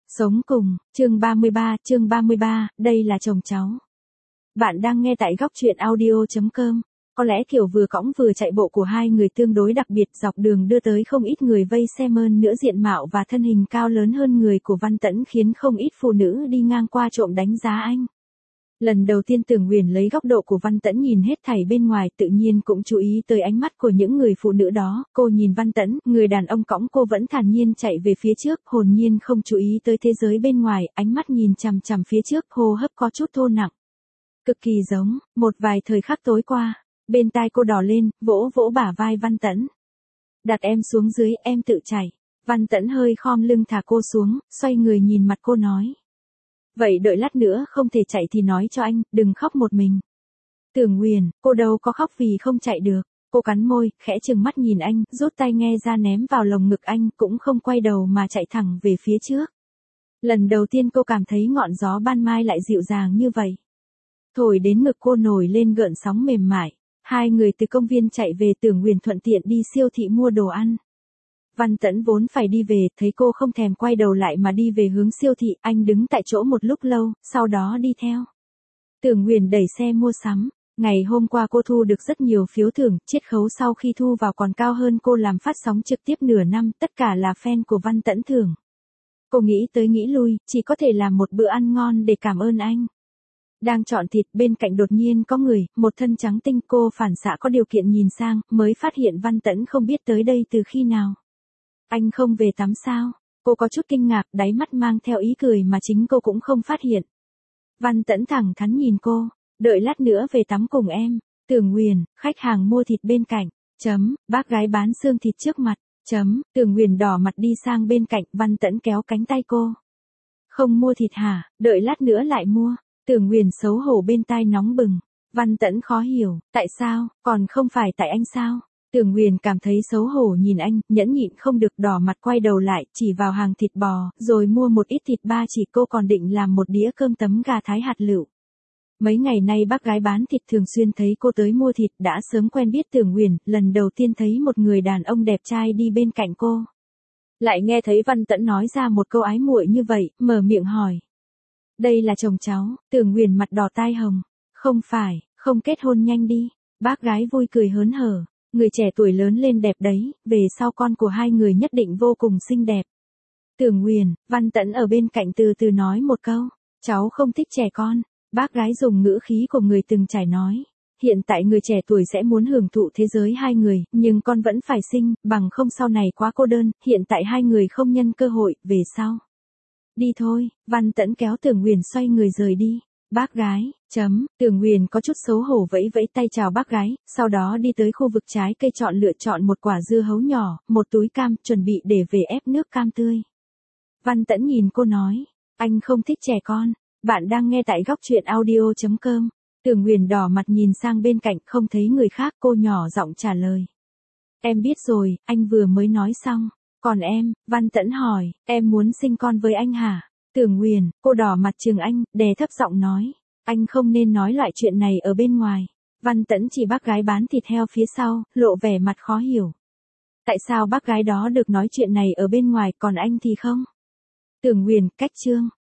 Sống cùng, chương 33, đây là chồng cháu. Bạn đang nghe tại góc truyện audio.com. Có lẽ kiểu vừa cõng vừa chạy bộ của hai người tương đối đặc biệt dọc đường đưa tới không ít người vây xem, hơn nữa diện mạo và thân hình cao lớn hơn người của Văn Tẫn khiến không ít phụ nữ đi ngang qua trộm đánh giá anh. Lần đầu tiên Tưởng Huyền lấy góc độ của Văn Tẫn nhìn hết thảy bên ngoài, tự nhiên cũng chú ý tới ánh mắt của những người phụ nữ đó. Cô nhìn Văn Tẫn, người đàn ông cõng cô vẫn thản nhiên chạy về phía trước, hồn nhiên không chú ý tới thế giới bên ngoài, ánh mắt nhìn chằm chằm phía trước, hô hấp có chút thô nặng. Cực kỳ giống, một vài thời khắc tối qua, bên tai cô đỏ lên, vỗ vỗ bả vai Văn Tẫn. Đặt em xuống dưới, em tự chạy. Văn Tẫn hơi khom lưng thả cô xuống, xoay người nhìn mặt cô nói. Vậy đợi lát nữa không thể chạy thì nói cho anh, đừng khóc một mình. Tưởng Huyền, cô đâu có khóc vì không chạy được. Cô cắn môi, khẽ trừng mắt nhìn anh, rút tai nghe ra ném vào lồng ngực anh, cũng không quay đầu mà chạy thẳng về phía trước. Lần đầu tiên cô cảm thấy ngọn gió ban mai lại dịu dàng như vậy. Thổi đến ngực cô nổi lên gợn sóng mềm mại. Hai người từ công viên chạy về, Tưởng Huyền thuận tiện đi siêu thị mua đồ ăn. Văn Tẫn vốn phải đi về, thấy cô không thèm quay đầu lại mà đi về hướng siêu thị, anh đứng tại chỗ một lúc lâu, sau đó đi theo. Tưởng Huyền đẩy xe mua sắm. Ngày hôm qua cô thu được rất nhiều phiếu thưởng, chiết khấu sau khi thu vào còn cao hơn cô làm phát sóng trực tiếp nửa năm, tất cả là fan của Văn Tẫn thưởng. Cô nghĩ tới nghĩ lui, chỉ có thể làm một bữa ăn ngon để cảm ơn anh. Đang chọn thịt, bên cạnh đột nhiên có người, một thân trắng tinh, cô phản xạ có điều kiện nhìn sang, mới phát hiện Văn Tẫn không biết tới đây từ khi nào. Anh không về tắm sao? Cô có chút kinh ngạc, đáy mắt mang theo ý cười mà chính cô cũng không phát hiện. Văn Tẫn thẳng thắn nhìn cô, đợi lát nữa về tắm cùng em. Tưởng Huyền, khách hàng mua thịt bên cạnh. Bác gái bán xương thịt trước mặt. Tưởng Huyền đỏ mặt đi sang bên cạnh, Văn Tẫn kéo cánh tay cô. Không mua thịt hả, đợi lát nữa lại mua. Tưởng Huyền xấu hổ bên tai nóng bừng. Văn Tẫn khó hiểu, tại sao, còn không phải tại anh sao? Tưởng Huyền cảm thấy xấu hổ nhìn anh, nhẫn nhịn không được đỏ mặt quay đầu lại, chỉ vào hàng thịt bò, rồi mua một ít thịt ba chỉ. Cô còn định làm một đĩa cơm tấm gà thái hạt lựu. Mấy ngày nay bác gái bán thịt thường xuyên thấy cô tới mua thịt, đã sớm quen biết Tưởng Huyền, lần đầu tiên thấy một người đàn ông đẹp trai đi bên cạnh cô. Lại nghe thấy Văn Tẫn nói ra một câu ái muội như vậy, mở miệng hỏi. Đây là chồng cháu. Tưởng Huyền mặt đỏ tai hồng. Không phải, không kết hôn nhanh đi. Bác gái vui cười hớn hở. Người trẻ tuổi lớn lên đẹp đấy, về sau con của hai người nhất định vô cùng xinh đẹp. Tưởng Huyền, Văn Tẫn ở bên cạnh từ từ nói một câu. Cháu không thích trẻ con. Bác gái dùng ngữ khí của người từng trải nói. Hiện tại người trẻ tuổi sẽ muốn hưởng thụ thế giới hai người, nhưng con vẫn phải sinh, bằng không sau này quá cô đơn, hiện tại hai người không nhân cơ hội, về sau. Đi thôi, Văn Tẫn kéo Tưởng Huyền xoay người rời đi. Bác gái, Tưởng Huyền có chút xấu hổ vẫy vẫy tay chào bác gái, sau đó đi tới khu vực trái cây lựa chọn một quả dưa hấu nhỏ, một túi cam, chuẩn bị để về ép nước cam tươi. Văn Tẫn nhìn cô nói, anh không thích trẻ con. Bạn đang nghe tại góc truyện audio.com. Tưởng Huyền đỏ mặt nhìn sang bên cạnh, không thấy người khác, cô nhỏ giọng trả lời. Em biết rồi, anh vừa mới nói xong. Còn em, Văn Tẫn hỏi, em muốn sinh con với anh hả? Tưởng Huyền, cô đỏ mặt trừng anh, đè thấp giọng nói. Anh không nên nói loại chuyện này ở bên ngoài. Văn Tẫn chỉ bác gái bán thịt heo phía sau, lộ vẻ mặt khó hiểu. Tại sao bác gái đó được nói chuyện này ở bên ngoài, còn anh thì không? Tưởng Huyền, cách chương.